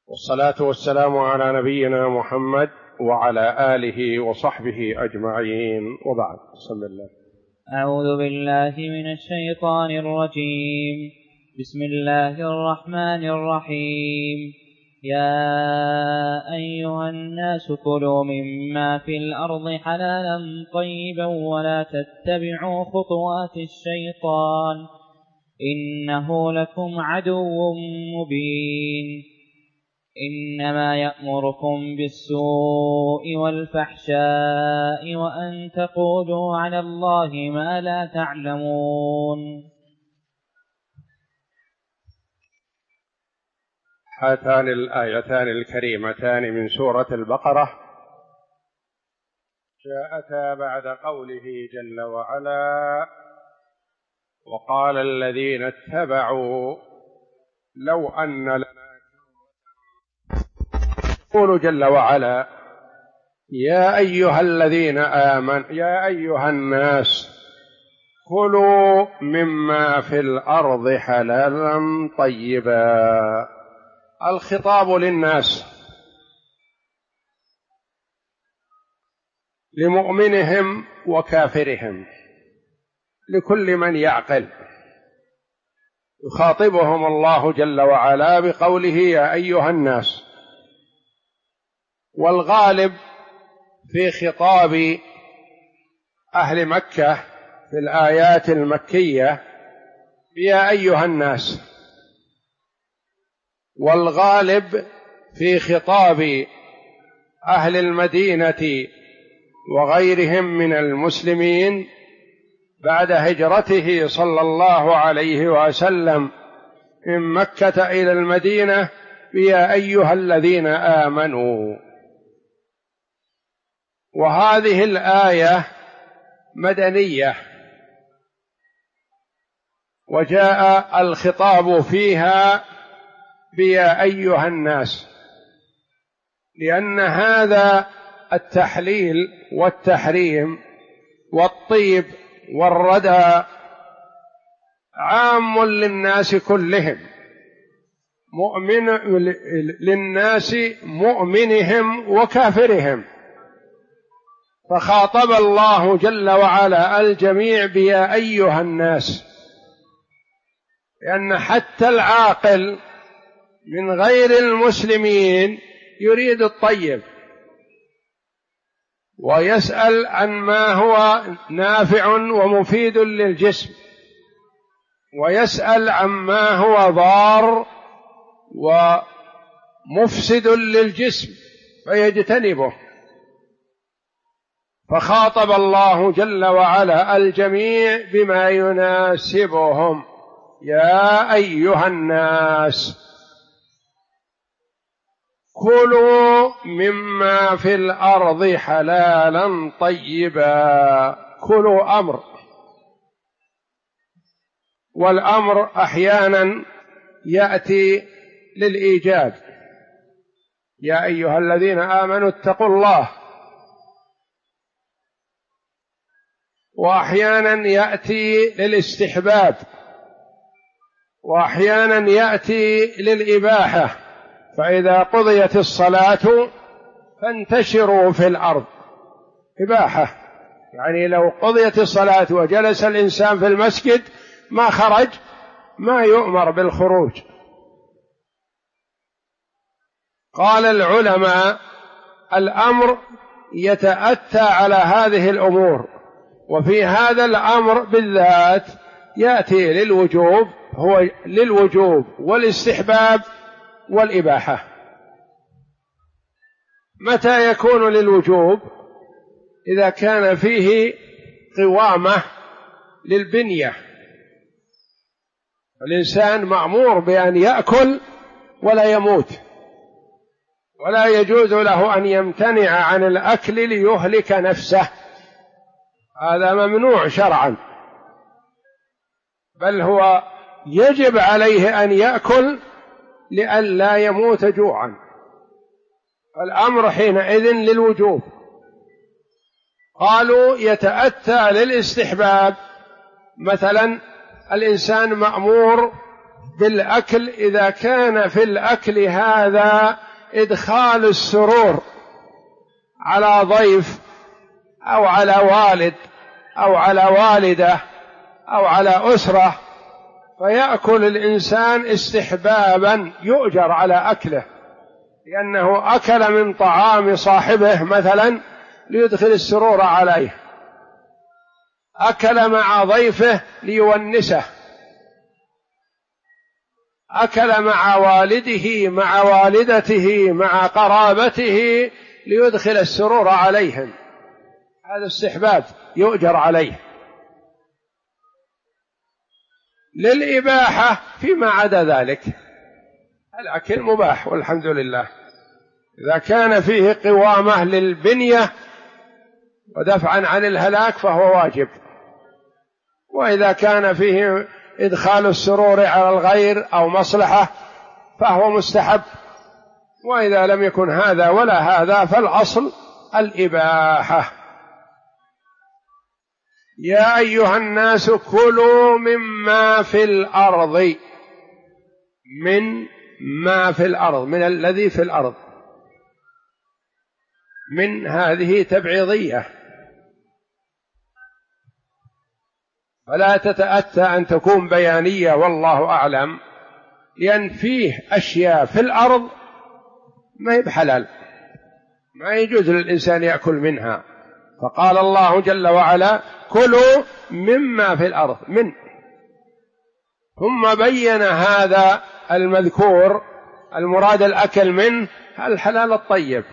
والصلاة والسلام على نبينا محمد وعلى آله وصحبه أجمعين، وبعد. بسم الله. أعوذ بالله من الشيطان الرجيم. بسم الله الرحمن الرحيم. يا أيها الناس كلوا مما في الأرض حلالا طيبا ولا تتبعوا خطوات الشيطان إنه لكم عدو مبين. إنما يأمركم بالسوء والفحشاء وأن تقولوا على الله ما لا تعلمون. هاتان الآيتان الكريمتان من سورة البقرة جاءتا بعد قوله جل وعلا: وقال الذين اتبعوا لو أن لنا. يقول جل وعلا: يا أيها الذين آمنوا، يا أيها الناس كلوا مما في الأرض حلالا طيبا. الخطاب للناس، لمؤمنهم وكافرهم، لكل من يعقل، يخاطبهم الله جل وعلا بقوله يا أيها الناس. والغالب في خطاب أهل مكة في الآيات المكية يا أيها الناس، والغالب في خطاب أهل المدينة وغيرهم من المسلمين بعد هجرته صلى الله عليه وسلم من مكة إلى المدينة يا أيها الذين آمنوا. وهذه الآية مدنية، وجاء الخطاب فيها بيا أيها الناس، لأن هذا التحليل والتحريم والطيب والردى عام للناس كلهم، للناس مؤمنهم وكافرهم. فخاطب الله جل وعلا الجميع بيا أيها الناس، لأن حتى العاقل من غير المسلمين يريد الطيب، ويسأل عن ما هو نافع ومفيد للجسم، ويسأل عن ما هو ضار ومفسد للجسم فيجتنبه. فخاطب الله جل وعلا الجميع بما يناسبهم: يا أيها الناس كلوا مما في الأرض حلالا طيبا. كلوا أمر، والأمر أحيانا يأتي للإيجاب: يا أيها الذين آمنوا اتقوا الله. وأحيانا يأتي للاستحباب، وأحيانا يأتي للإباحة: فإذا قضيت الصلاة فانتشروا في الأرض. إباحة، يعني لو قضيت الصلاة وجلس الإنسان في المسجد ما خرج، ما يؤمر بالخروج. قال العلماء: الأمر يتأتى على هذه الأمور، وفي هذا الأمر بالذات يأتي للوجوب، هو للوجوب والاستحباب والإباحة. متى يكون للوجوب؟ إذا كان فيه قوامة للبنية. الإنسان مأمور بأن يأكل ولا يموت، ولا يجوز له أن يمتنع عن الأكل ليهلك نفسه، هذا ممنوع شرعا، بل هو يجب عليه أن يأكل لئلا يموت جوعا. الأمر حينئذ للوجوب. قالوا يتأتى للاستحباب، مثلا الإنسان مأمور بالأكل إذا كان في الأكل هذا إدخال السرور على ضيف أو على والد أو على والدة أو على أسرة، فيأكل الإنسان استحبابا يؤجر على أكله، لأنه أكل من طعام صاحبه مثلا ليدخل السرور عليه، أكل مع ضيفه ليونسه، أكل مع والده مع والدته مع قرابته ليدخل السرور عليهم، هذا استحباب يؤجر عليه. للإباحة فيما عدا ذلك، الأكل مباح والحمد لله، إذا كان فيه قوامة للبنية ودفعا عن الهلاك فهو واجب، وإذا كان فيه إدخال السرور على الغير أو مصلحة فهو مستحب، وإذا لم يكن هذا ولا هذا فالأصل الإباحة. يا أيها الناس كلوا مما في الأرض، من ما في الأرض، من الذي في الأرض، من هذه تبعيضية، فلا تتأتى أن تكون بيانية والله أعلم، لأن فيه أشياء في الأرض ما هي بحلال، ما يجوز للإنسان يأكل منها، فقال الله جل وعلا كلوا مما في الأرض من، ثم بين هذا المذكور المراد الأكل منه الحلال الطيب.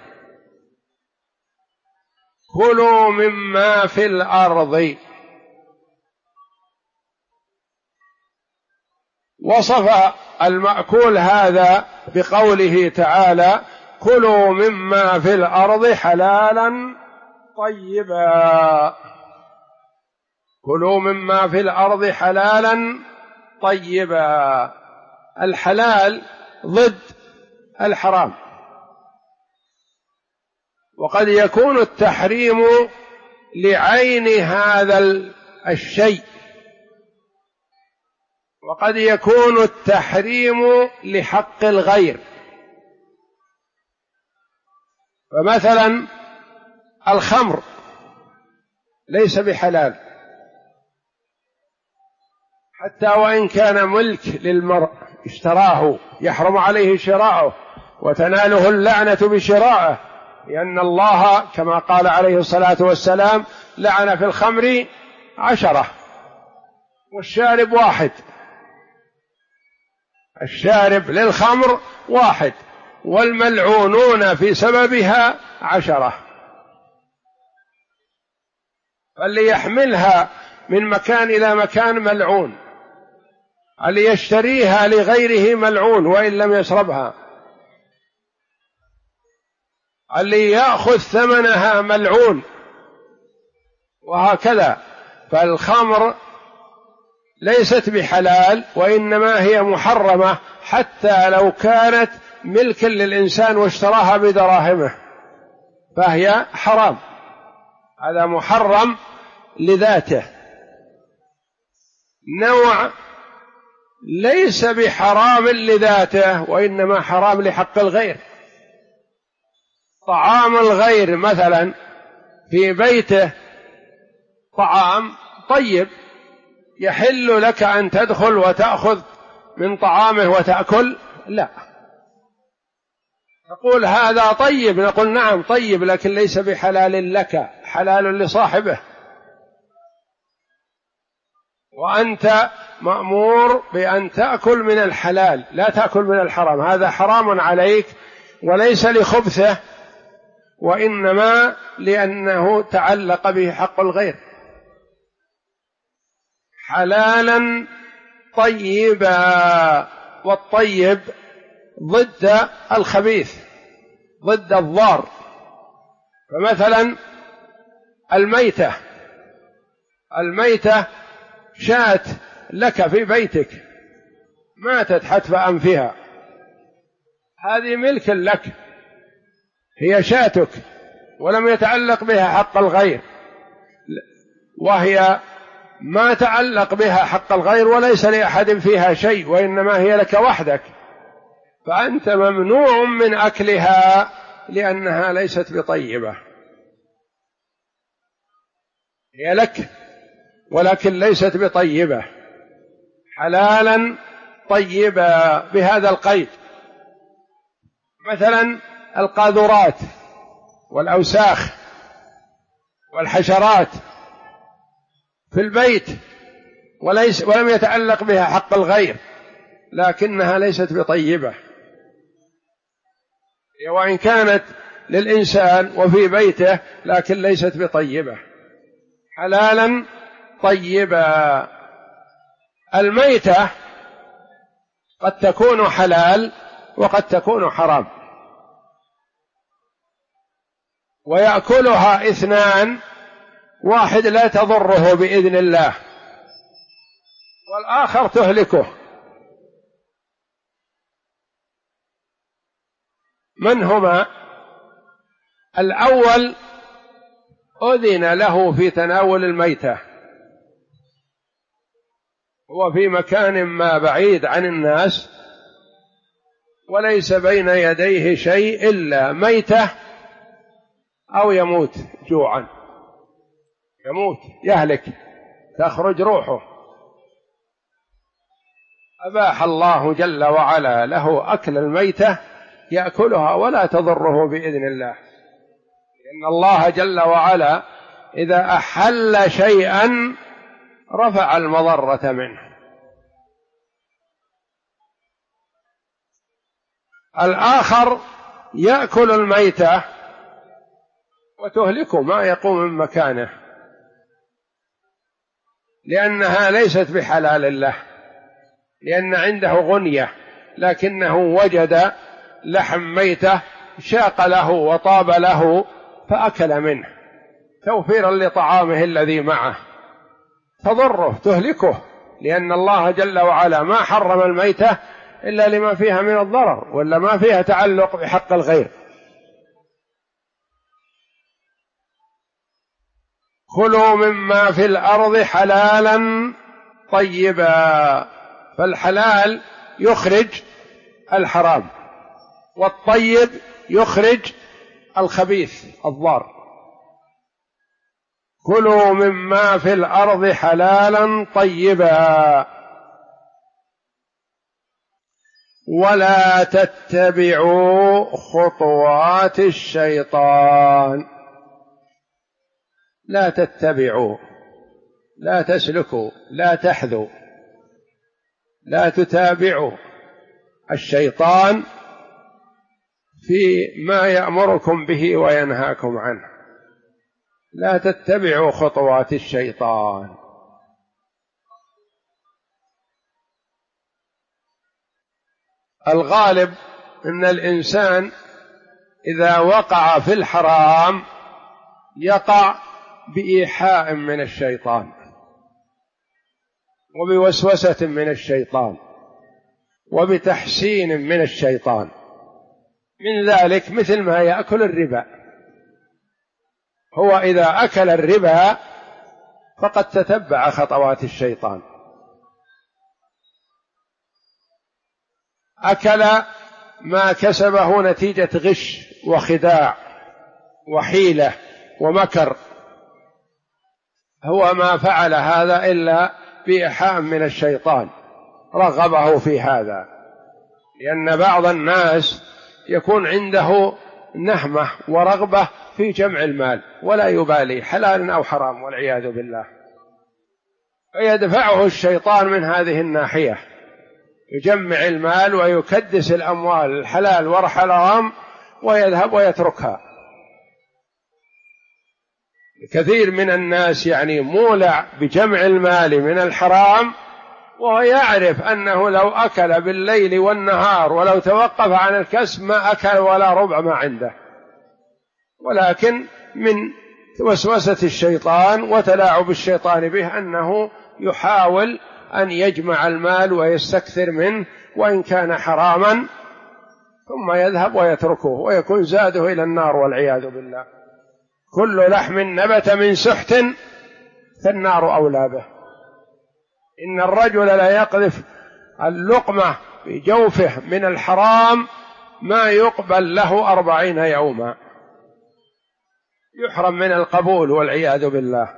كلوا مما في الأرض، وصف المأكول هذا بقوله تعالى كلوا مما في الأرض حلالا طيبا، كلوا مما في الأرض حلالا طيبا. الحلال ضد الحرام، وقد يكون التحريم لعين هذا الشيء، وقد يكون التحريم لحق الغير. فمثلا الخمر ليس بحلال حتى وإن كان ملك للمرء اشتراه، يحرم عليه شراؤه وتناله اللعنة بشرائه، لأن الله كما قال عليه الصلاة والسلام لعن في الخمر 10 والشارب 1، الشارب للخمر 1 والملعونون في سببها 10، فاللي يحملها من مكان إلى مكان ملعون، اللي يشتريها لغيره ملعون وإن لم يشربها، اللي يأخذ ثمنها ملعون، وهكذا. فالخمر ليست بحلال وإنما هي محرمة حتى لو كانت ملكا للإنسان واشتراها بدراهمه فهي حرام، هذا محرم لذاته. نوع ليس بحرام لذاته وإنما حرام لحق الغير، طعام الغير مثلا في بيته طعام طيب يحل لك أن تدخل وتأخذ من طعامه وتأكل؟ لا، تقول هذا طيب، نقول نعم طيب لكن ليس بحلال لك، حلال لصاحبه، وأنت مأمور بأن تأكل من الحلال لا تأكل من الحرام، هذا حرام عليك وليس لخبثه وإنما لأنه تعلق به حق الغير. حلالا طيبا، والطيب ضد الخبيث ضد الضار. فمثلا الميتة شاة لك في بيتك ماتت حتف أنفها، هذه ملك لك، هي شاتك ولم يتعلق بها حق الغير، وهي ما تعلق بها حق الغير وليس لأحد فيها شيء وإنما هي لك وحدك، فأنت ممنوع من أكلها لأنها ليست بطيبة، هي لك ولكن ليست بطيبة، حلالا طيبة بهذا القيد. مثلا القاذورات والأوساخ والحشرات في البيت ولم يتعلق بها حق الغير لكنها ليست بطيبة، وإن كانت للإنسان وفي بيته لكن ليست بطيبة، حلالا طيبة. الميتة قد تكون حلال وقد تكون حرام، ويأكلها اثنان، واحد لا تضره بإذن الله والآخر تهلكه. من هما؟ الأول أذن له في تناول الميتة، هو في مكان ما بعيد عن الناس وليس بين يديه شيء إلا ميتة أو يموت جوعا، يموت يهلك تخرج روحه، أباح الله جل وعلا له أكل الميتة يأكلها ولا تضره بإذن الله، لأن الله جل وعلا إذا أحل شيئا رفع المضرة منه. الآخر يأكل الميتة وتهلكه ما يقوم من مكانه لأنها ليست بحلال له، لأن عنده غنية لكنه وجد لحم ميتة شاق له وطاب له فأكل منه توفيرا لطعامه الذي معه، تضره تهلكه، لأن الله جل وعلا ما حرم الميتة إلا لما فيها من الضرر ولا ما فيها تعلق بحق الغير. كلوا مما في الأرض حلالا طيبا، فالحلال يخرج الحرام والطيب يخرج الخبيث الضار. كلوا مما في الأرض حلالا طيبا ولا تتبعوا خطوات الشيطان. لا تتبعوا، لا تسلكوا، لا تحذوا، لا تتابعوا الشيطان في ما يأمركم به وينهاكم عنه، لا تتبعوا خطوات الشيطان. الغالب أن الإنسان إذا وقع في الحرام يقع بإيحاء من الشيطان وبوسوسة من الشيطان وبتحسين من الشيطان، من ذلك مثل ما يأكل الربا، هو إذا أكل الربا فقد تتبع خطوات الشيطان، أكل ما كسبه نتيجة غش وخداع وحيلة ومكر، هو ما فعل هذا إلا بإيحاء من الشيطان رغبه في هذا، لأن بعض الناس يكون عنده نهمة ورغبة في جمع المال ولا يبالي حلال أو حرام والعياذ بالله، فيدفعه الشيطان من هذه الناحية، يجمع المال ويكدس الأموال الحلال والحرام ويذهب ويتركها. كثير من الناس يعني مولع بجمع المال من الحرام وهو يعرف أنه لو أكل بالليل والنهار ولو توقف عن الكسب ما أكل ولا ربع ما عنده، ولكن من وسوسة الشيطان وتلاعب الشيطان به أنه يحاول أن يجمع المال ويستكثر منه وإن كان حراما، ثم يذهب ويتركه ويكون زاده إلى النار والعياذ بالله. كل لحم نبت من سحت فالنار أولى به. إن الرجل لا يقذف اللقمة في جوفه من الحرام ما يقبل له 40 يوما، يحرم من القبول والعياذ بالله.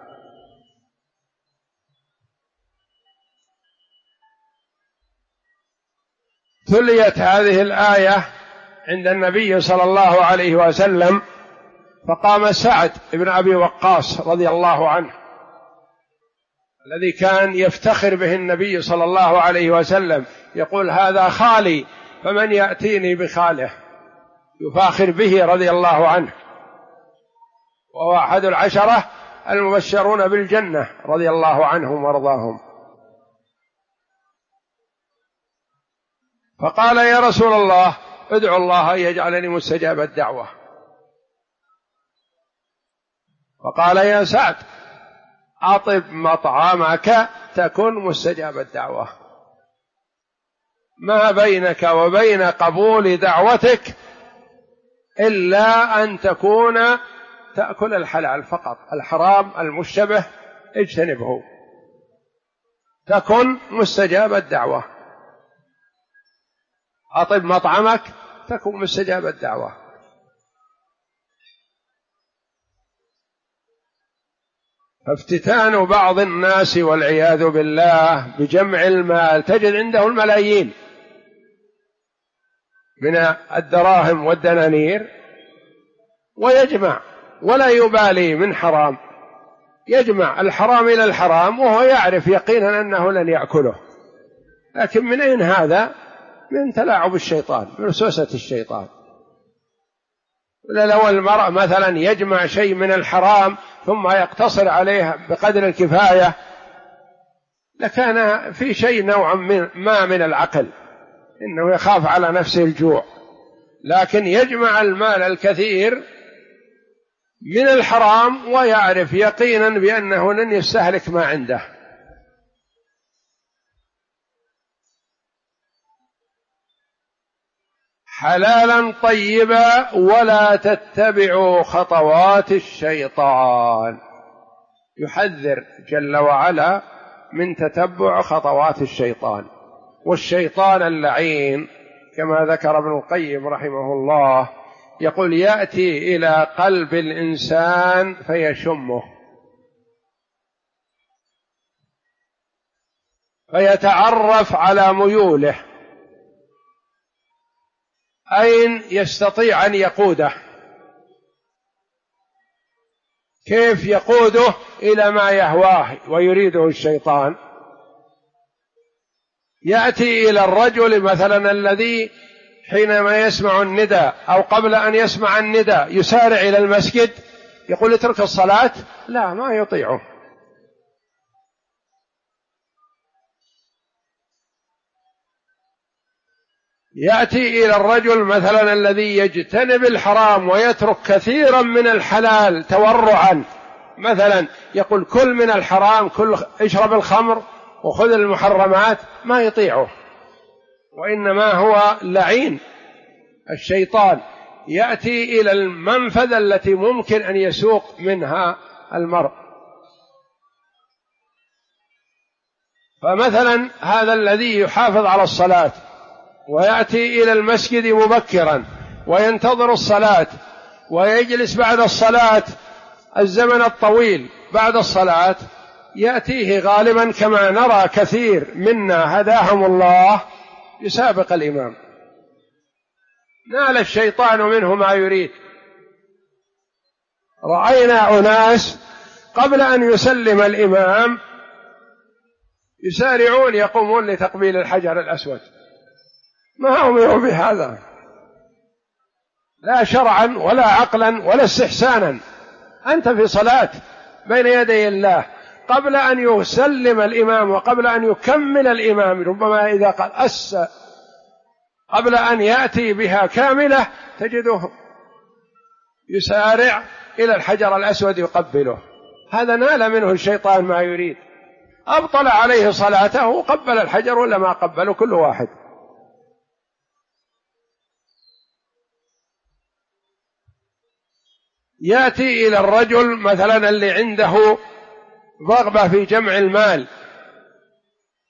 تليت هذه الآية عند النبي صلى الله عليه وسلم، فقام سعد بن أبي وقاص رضي الله عنه الذي كان يفتخر به النبي صلى الله عليه وسلم، يقول هذا خالي فمن يأتيني بخاله، يفاخر به رضي الله عنه، وهو أحد العشرة المبشرون بالجنة رضي الله عنهم وارضاهم. فقال يا رسول الله ادعو الله أن يجعلني مستجاب الدعوة. فقال يا سعد أطب مطعمك تكن مستجاب الدعوة، ما بينك وبين قبول دعوتك إلا أن تكون تأكل الحلال فقط، الحرام المشتبه اجتنبه، تكن مستجاب الدعوة. أطب مطعمك تكن مستجاب الدعوة. فافتتان بعض الناس والعياذ بالله بجمع المال، تجد عنده الملايين من الدراهم والدنانير ويجمع ولا يبالي من حرام، يجمع الحرام إلى الحرام وهو يعرف يقينا أنه لن يأكله، لكن من أين هذا؟ من تلاعب الشيطان، من وسوسة الشيطان. لو المرء مثلا يجمع شيء من الحرام ثم يقتصر عليه بقدر الكفاية لكان في شيء نوعا ما من العقل، إنه يخاف على نفسه الجوع، لكن يجمع المال الكثير من الحرام ويعرف يقينا بأنه لن يستهلك ما عنده. حلالا طيبا ولا تتبعوا خطوات الشيطان، يحذر جل وعلا من تتبع خطوات الشيطان. والشيطان اللعين كما ذكر ابن القيم رحمه الله يقول يأتي إلى قلب الإنسان فيشمه، فيتعرف على ميوله، أين يستطيع أن يقوده، كيف يقوده إلى ما يهواه ويريده الشيطان. يأتي إلى الرجل مثلا الذي حينما يسمع النداء أو قبل أن يسمع النداء يسارع إلى المسجد، يقول اترك الصلاة، لا ما يطيعه. يأتي إلى الرجل مثلا الذي يجتنب الحرام ويترك كثيرا من الحلال تورعا، مثلا يقول كل من الحرام، كل اشرب الخمر وخذ المحرمات، ما يطيعه، وإنما هو لعين الشيطان يأتي إلى المنفذ التي ممكن أن يسوق منها المرء. فمثلا هذا الذي يحافظ على الصلاة ويأتي إلى المسجد مبكرا وينتظر الصلاة ويجلس بعد الصلاة الزمن الطويل بعد الصلاة، يأتيه غالبا كما نرى كثير منا هداهم الله يسابق الإمام، نال الشيطان منه ما يريد. رأينا أناس قبل أن يسلم الإمام يسارعون يقومون لتقبيل الحجر الأسود، ما أمروا بهذا لا شرعا ولا عقلا ولا استحسانا. أنت في صلاة بين يدي الله، قبل أن يسلم الإمام وقبل أن يكمل الإمام ربما إذا قال قبل أن يأتي بها كاملة تجده يسارع إلى الحجر الأسود يقبله، هذا نال منه الشيطان ما يريد، أبطل عليه صلاته، قبل الحجر ولا ما قبله كل واحد. يأتي إلى الرجل مثلا اللي عنده رغبة في جمع المال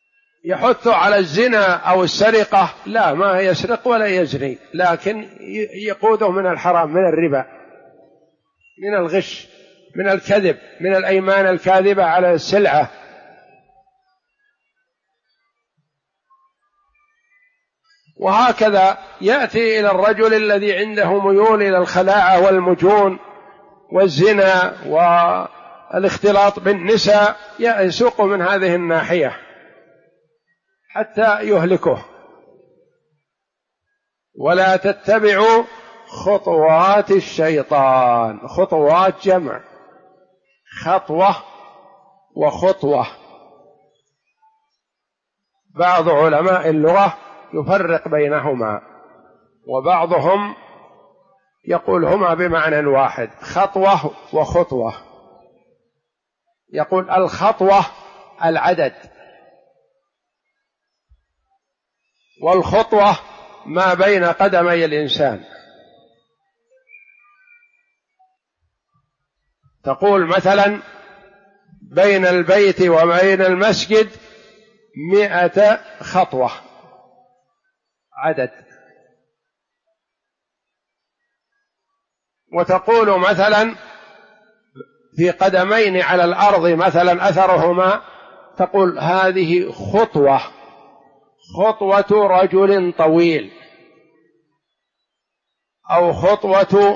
يحث على الزنا أو السرقة، لا، ما يسرق ولا يزني، لكن يقوده من الحرام، من الربا، من الغش، من الكذب، من الأيمان الكاذبة على السلعة. وهكذا يأتي إلى الرجل الذي عنده ميول إلى الخلاعة والمجون والزنا والاختلاط بالنساء، يسوق من هذه الناحية حتى يهلكه. ولا تتبعوا خطوات الشيطان. خطوات جمع خطوة وخطوة. بعض علماء اللغة يفرق بينهما، وبعضهم يقول هما بمعنى واحد، خطوة وخطوة. يقول الخطوة العدد، والخطوة ما بين قدمي الإنسان. تقول مثلا بين البيت وبين المسجد 100 خطوة، عدد. وتقول مثلا في قدمين على الأرض مثلا أثرهما، تقول هذه خطوة، خطوة رجل طويل، أو خطوة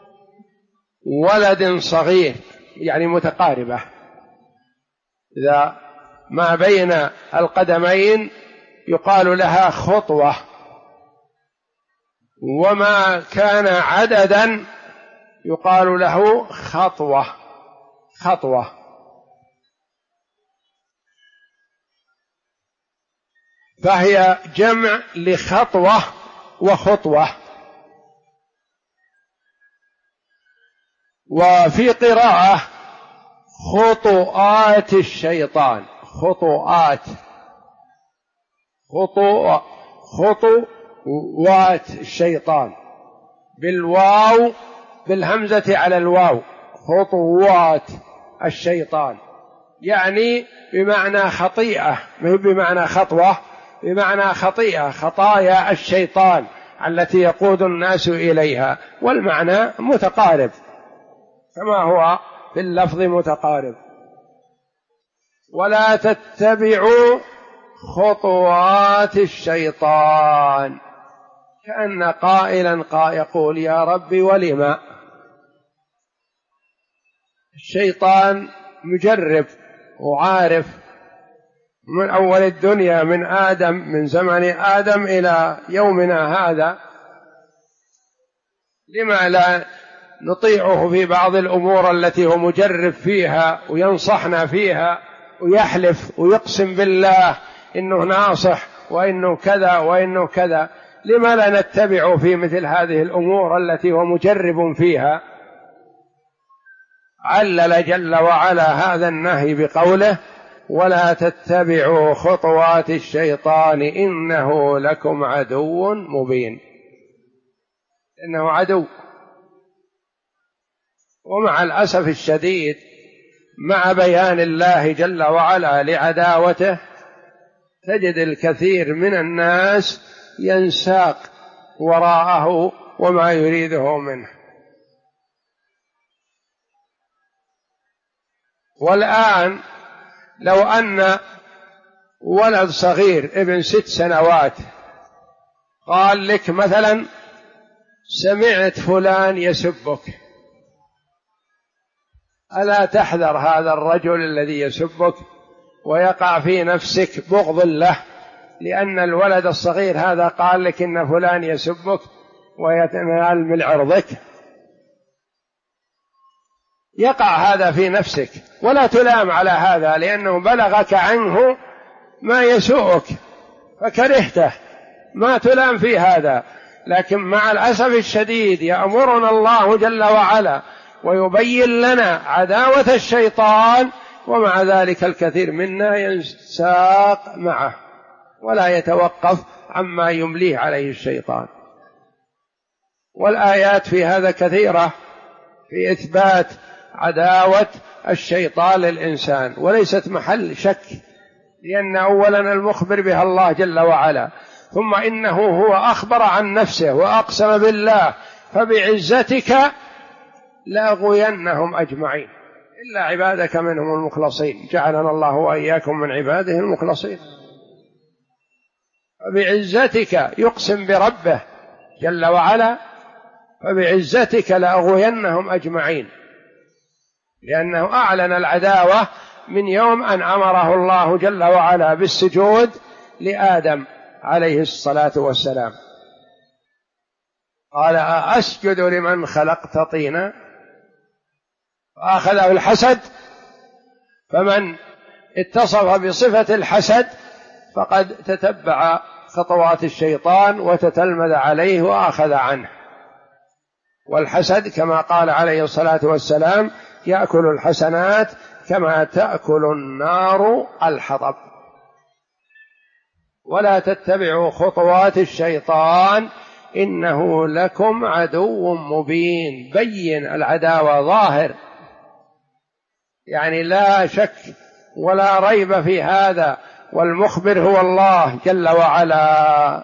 ولد صغير، يعني متقاربة. إذا ما بين القدمين يقال لها خطوة، وما كان عددا يقال له خطوة. خطوة. فهي جمع لخطوة وخطوة. وفي قراءة خطوات الشيطان، خطوات، خطوات الشيطان، بالواو، بالهمزة على الواو، خطوات الشيطان، يعني بمعنى خطيئة، ما هي بمعنى خطوة، بمعنى خطيئة، خطايا الشيطان التي يقود الناس إليها، والمعنى متقارب كما هو في اللفظ متقارب. ولا تتبعوا خطوات الشيطان، كأن قائلا يقول يا رب ولم؟ الشيطان مجرب وعارف من أول الدنيا، من آدم، من زمن آدم إلى يومنا هذا، لما لا نطيعه في بعض الأمور التي هو مجرب فيها وينصحنا فيها ويحلف ويقسم بالله إنه ناصح وإنه كذا وإنه كذا؟ لما لا نتبعه في مثل هذه الأمور التي هو مجرب فيها؟ علل جل وعلا هذا النهي بقوله ولا تتبعوا خطوات الشيطان إنه لكم عدو مبين. إنه عدو. ومع الأسف الشديد مع بيان الله جل وعلا لعداوته تجد الكثير من الناس ينساق وراءه وما يريده منه. والآن لو أن ولد صغير ابن 6 سنوات قال لك مثلا سمعت فلان يسبك، ألا تحذر هذا الرجل الذي يسبك ويقع في نفسك بغض له، لأن الولد الصغير هذا قال لك إن فلان يسبك ويتنال من عرضك؟ يقع هذا في نفسك، ولا تلام على هذا، لأنه بلغك عنه ما يسوءك فكرهته، ما تلام في هذا. لكن مع الأسف الشديد يأمرنا الله جل وعلا ويبين لنا عداوة الشيطان، ومع ذلك الكثير منا ينساق معه ولا يتوقف عما يمليه عليه الشيطان. والآيات في هذا كثيرة في إثبات عداوة الشيطان للإنسان، وليست محل شك لأن أولا المخبر بها الله جل وعلا، ثم إنه هو أخبر عن نفسه وأقسم بالله فبعزتك لأغوينهم أجمعين إلا عبادك منهم المخلصين، جعلنا الله وإياكم من عباده المخلصين. فبعزتك يقسم بربه جل وعلا، فبعزتك لأغوينهم أجمعين، لأنه أعلن العداوة من يوم أن أمره الله جل وعلا بالسجود لآدم عليه الصلاة والسلام، قال أسجد لمن خلقت طينا، فأخذه الحسد، فمن اتصف بصفة الحسد فقد تتبع خطوات الشيطان وتتلمذ عليه وأخذ عنه. والحسد كما قال عليه الصلاة والسلام يأكل الحسنات كما تأكل النار الحطب. ولا تتبعوا خطوات الشيطان إنه لكم عدو مبين، بين العداوة ظاهر، يعني لا شك ولا ريب في هذا، والمخبر هو الله جل وعلا.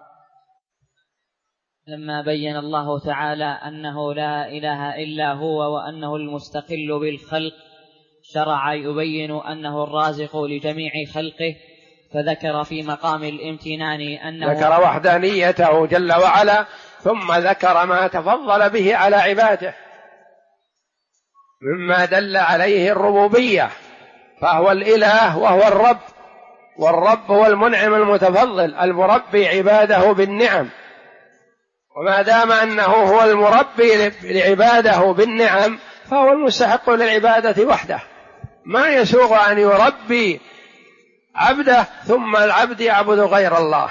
لما بين الله تعالى أنه لا إله إلا هو وأنه المستقل بالخلق، شرع يبين أنه الرازق لجميع خلقه، فذكر في مقام الامتنان أنه ذكر وحدانيته جل وعلا، ثم ذكر ما تفضل به على عباده مما دل عليه الربوبية، فهو الإله وهو الرب، والرب هو المنعم المتفضل المربي عباده بالنعم، وما دام أنه هو المربي لعباده بالنعم فهو المستحق للعبادة وحده. ما يسوغ أن يربي عبده ثم العبد يعبد غير الله.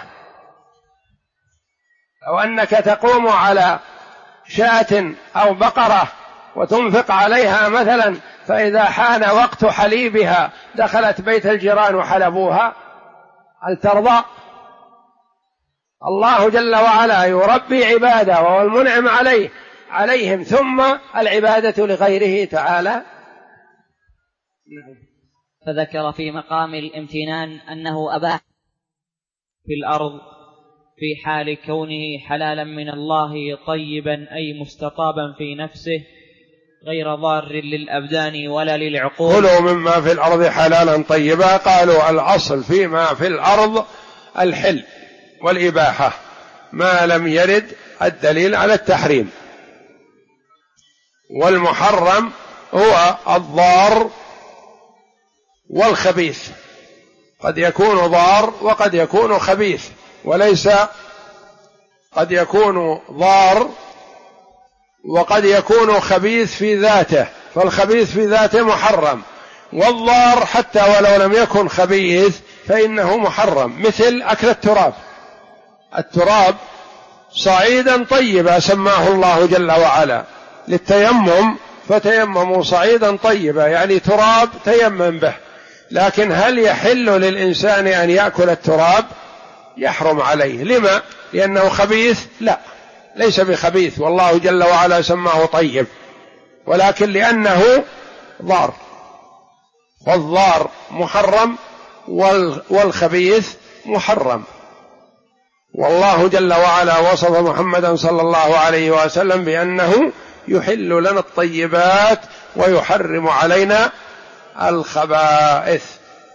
لو أنك تقوم على شاة أو بقرة وتنفق عليها مثلا، فإذا حان وقت حليبها دخلت بيت الجيران وحلبوها، هل ترضى؟ الله جل وعلا يربي عباده وهو المنعم عليهم، ثم العبادة لغيره تعالى. فذكر في مقام الامتنان أنه أباح في الأرض في حال كونه حلالا من الله طيبا، أي مستطابا في نفسه غير ضار للأبدان ولا للعقول. كلوا مما في الأرض حلالا طيبا، قالوا الأصل فيما في الأرض الحل والإباحة ما لم يرد الدليل على التحريم، والمحرم هو الضار والخبيث، قد يكون ضار وقد يكون خبيث، وليس قد يكون ضار وقد يكون خبيث في ذاته، فالخبيث في ذاته محرم، والضار حتى ولو لم يكن خبيث فإنه محرم، مثل أكل التراب. التراب صعيدا طيبا سماه الله جل وعلا للتيمم، فتيمموا صعيدا طيبا، يعني تراب تيمم به، لكن هل يحل للإنسان أن يأكل التراب؟ يحرم عليه. لما؟ لأنه خبيث؟ لا، ليس بخبيث، والله جل وعلا سماه طيب، ولكن لأنه ضار، والضار محرم والخبيث محرم. والله جل وعلا وصف محمدا صلى الله عليه وسلم بأنه يحل لنا الطيبات ويحرم علينا الخبائث.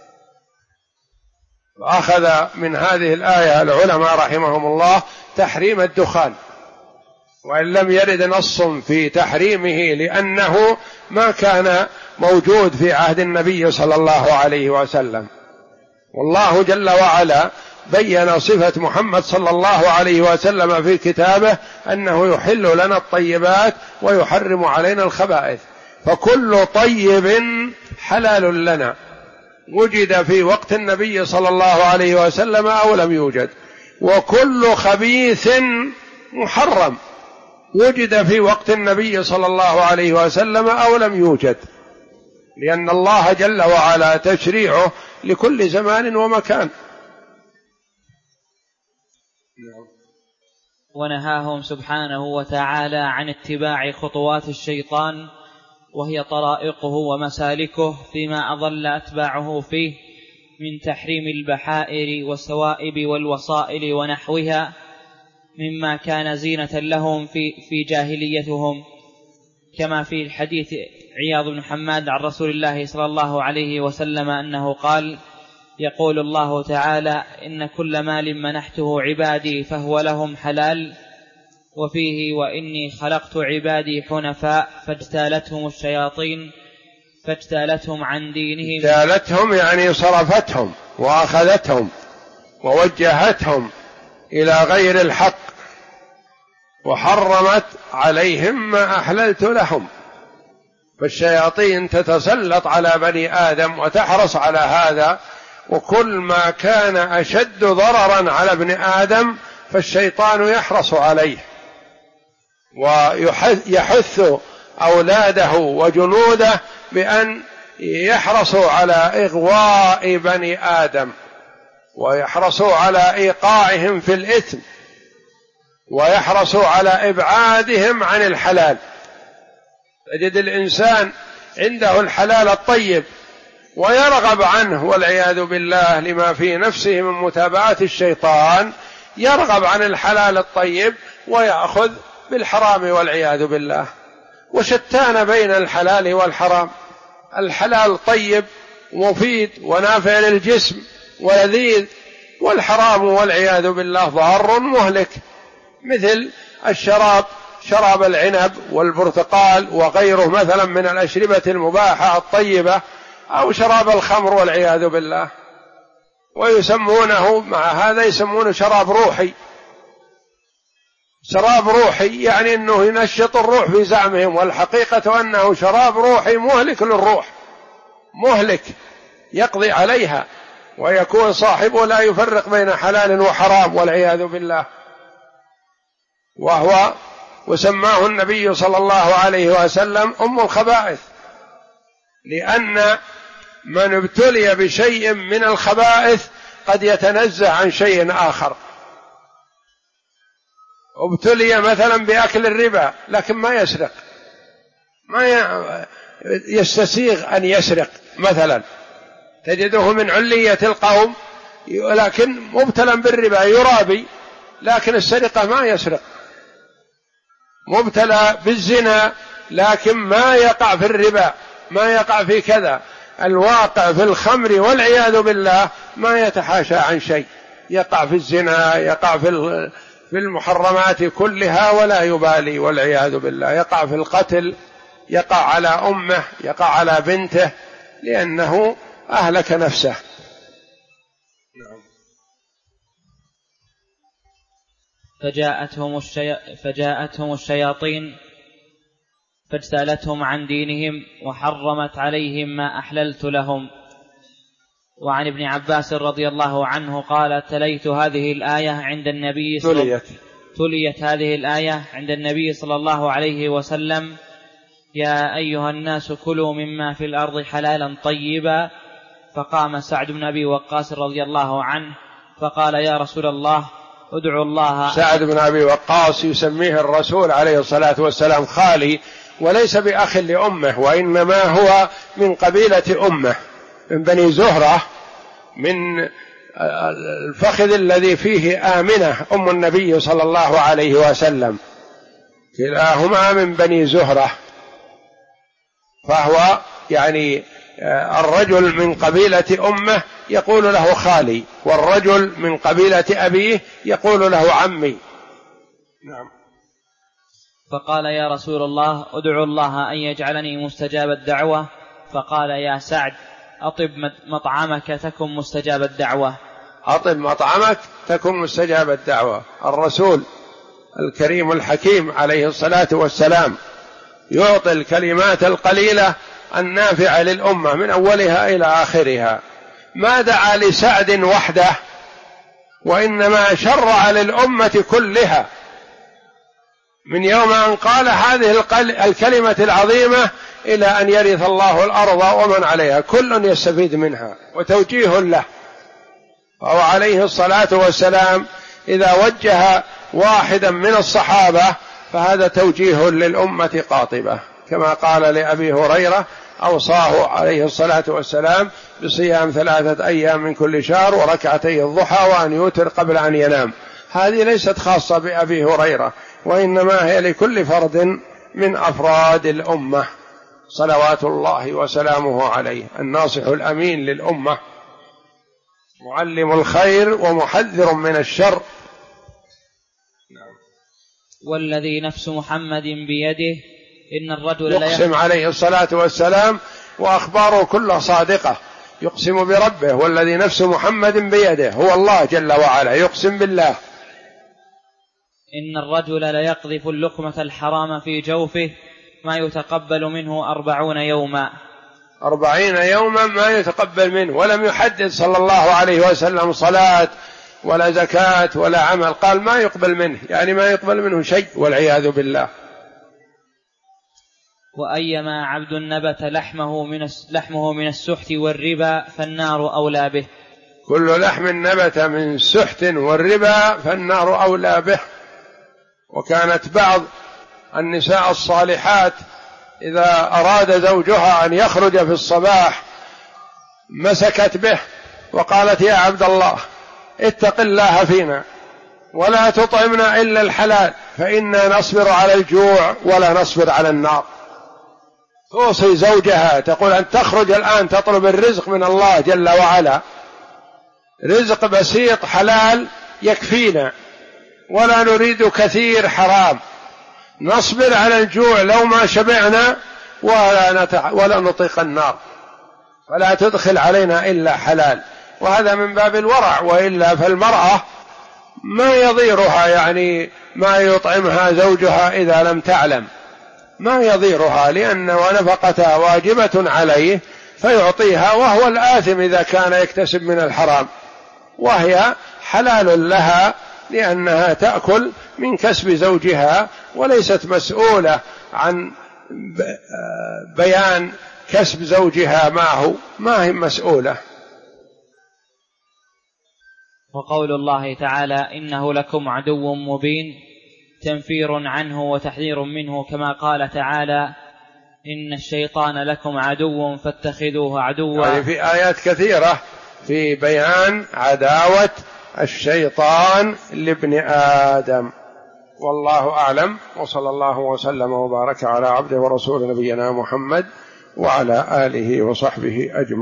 وأخذ من هذه الآية العلماء رحمهم الله تحريم الدخان، وإن لم يرد نص في تحريمه لأنه ما كان موجود في عهد النبي صلى الله عليه وسلم. والله جل وعلا بين صفة محمد صلى الله عليه وسلم في كتابه أنه يحل لنا الطيبات ويحرم علينا الخبائث، فكل طيب حلال لنا وجد في وقت النبي صلى الله عليه وسلم أو لم يوجد، وكل خبيث محرم وجد في وقت النبي صلى الله عليه وسلم أو لم يوجد، لأن الله جل وعلا تشريعه لكل زمان ومكان. ونهاهم سبحانه وتعالى عن اتباع خطوات الشيطان، وهي طرائقه ومسالكه فيما أضل أتباعه فيه، من تحريم البحائر والسوائب والوصائل ونحوها مما كان زينة لهم في جاهليتهم، كما في الحديث عياض بن حماد عن رسول الله صلى الله عليه وسلم أنه قال: يقول الله تعالى: إن كل مال منحته عبادي فهو لهم حلال. وفيه: وإني خلقت عبادي حنفاء فاجتالتهم الشياطين فاجتالتهم عن دينهم. اجتالتهم يعني صرفتهم وأخذتهم ووجهتهم إلى غير الحق، وحرمت عليهم ما أحللت لهم. فالشياطين تتسلط على بني آدم وتحرص على هذا، وكل ما كان أشد ضررا على ابن آدم فالشيطان يحرص عليه ويحث أولاده وجنوده بأن يحرصوا على إغواء بني آدم، ويحرصوا على إيقاعهم في الإثم، ويحرصوا على إبعادهم عن الحلال. تجد الإنسان عنده الحلال الطيب ويرغب عنه والعياذ بالله لما في نفسه من متابعة الشيطان، يرغب عن الحلال الطيب ويأخذ بالحرام والعياذ بالله. وشتان بين الحلال والحرام. الحلال طيب مفيد ونافع للجسم ولذيذ، والحرام والعياذ بالله ضار مهلك، مثل الشراب، شراب العنب والبرتقال وغيره مثلا من الأشربة المباحة الطيبة، أو شراب الخمر والعياذ بالله. ويسمونه مع هذا يسمونه شراب روحي. شراب روحي يعني أنه ينشط الروح في زعمهم، والحقيقة أنه شراب روحي مهلك للروح، مهلك يقضي عليها، ويكون صاحبه لا يفرق بين حلال وحرام والعياذ بالله. وسماه النبي صلى الله عليه وسلم أم الخبائث، لأن من ابتلي بشيء من الخبائث قد يتنزه عن شيء آخر. ابتلي مثلا بأكل الربا لكن ما يسرق، ما يستسيغ أن يسرق مثلا، تجده من علية القوم لكن مبتلا بالربا يرابي، لكن السرقة ما يسرق. مبتلى بالزنا لكن ما يقع في الربا، ما يقع في كذا. الواقع في الخمر والعياذ بالله ما يتحاشى عن شيء، يقع في الزنا، يقع في المحرمات كلها ولا يبالي والعياذ بالله، يقع في القتل، يقع على أمه، يقع على بنته، لأنه أهلك نفسه. فجاءتهم الشياطين فاجتالتهم عن دينهم وحرمت عليهم ما أحللت لهم. وعن ابن عباس رضي الله عنه قال: تليت هذه الآية عند النبي تليت هذه الآية عند النبي صلى الله عليه وسلم: يا أيها الناس كلوا مما في الأرض حلالا طيبا. فقام سعد بن أبي وقاص رضي الله عنه فقال: يا رسول الله ادعو الله. سعد بن أبي وقاص يسميه الرسول عليه الصلاة والسلام خالي، وليس بأخ لأمه، وإنما هو من قبيلة أمه، من بني زهرة، من الفخذ الذي فيه آمنة أم النبي صلى الله عليه وسلم، كلاهما من بني زهرة. فهو يعني الرجل من قبيلة أمه يقول له خالي، والرجل من قبيلة أبيه يقول له عمي. نعم. فقال: يا رسول الله ادعو الله أن يجعلني مستجاب الدعوة. فقال: يا سعد أطب مطعمك تكن مستجاب الدعوة. أطب مطعمك تكن مستجاب الدعوة. الرسول الكريم الحكيم عليه الصلاة والسلام يعطي الكلمات القليلة النافعة للأمة من أولها إلى آخرها. ما دعا لسعد وحده، وإنما شرع للأمة كلها، من يوم أن قال هذه الكلمة العظيمة إلى أن يرث الله الأرض ومن عليها، كل يستفيد منها وتوجيه له. وهو عليه الصلاة والسلام إذا وجه واحدا من الصحابة فهذا توجيه للأمة قاطبة. كما قال لأبي هريرة أوصاه عليه الصلاة والسلام بصيام 3 أيام من كل شهر وركعتي الضحى وأن يوتر قبل أن ينام. هذه ليست خاصة بأبي هريرة، وإنما هي لكل فرد من أفراد الأمة صلوات الله وسلامه عليه، الناصح الأمين للأمة، معلم الخير ومحذر من الشر. والذي نفس محمد بيده إن الرجل يقسم عليه الصلاة والسلام وأخباره كلها صادقة، يقسم بربه، والذي نفس محمد بيده هو الله جل وعلا، يقسم بالله. إن الرجل ليقذف اللقمة الحرام في جوفه ما يتقبل منه 40 يوما. 40 يوما ما يتقبل منه، ولم يحدد صلى الله عليه وسلم صلاة ولا زكاة ولا عمل، قال ما يقبل منه، يعني ما يقبل منه شيء والعياذ بالله. وأيما عبد نبت لحمه من السحت والربا فالنار أولى به. كل لحم نبت من سحت والربا فالنار أولى به. وكانت بعض النساء الصالحات إذا أراد زوجها أن يخرج في الصباح مسكت به وقالت يا عبد الله اتق الله فينا ولا تطعمنا إلا الحلال فإنا نصبر على الجوع ولا نصبر على النار. توصي زوجها تقول أن تخرج الآن تطلب الرزق من الله جل وعلا، رزق بسيط حلال يكفينا، ولا نريد كثير حرام، نصبر على الجوع لو ما شبعنا ولا نطيق النار، فلا تدخل علينا إلا حلال. وهذا من باب الورع، وإلا فالمرأة ما يضيرها يعني ما يطعمها زوجها إذا لم تعلم، ما يضيرها، لأن نفقتها واجبة عليه فيعطيها، وهو الآثم إذا كان يكتسب من الحرام، وهي حلال لها لأنها تأكل من كسب زوجها وليست مسؤولة عن بيان كسب زوجها معه، ما هي مسؤولة. وقول الله تعالى إنه لكم عدو مبين تنفير عنه وتحذير منه، كما قال تعالى إن الشيطان لكم عدو فاتخذوه عدوا. يعني في آيات كثيرة في بيان عداوة الشيطان لابن آدم. والله أعلم، وصلى الله وسلم وبارك على عبده ورسول نبينا محمد وعلى آله وصحبه أجمعين.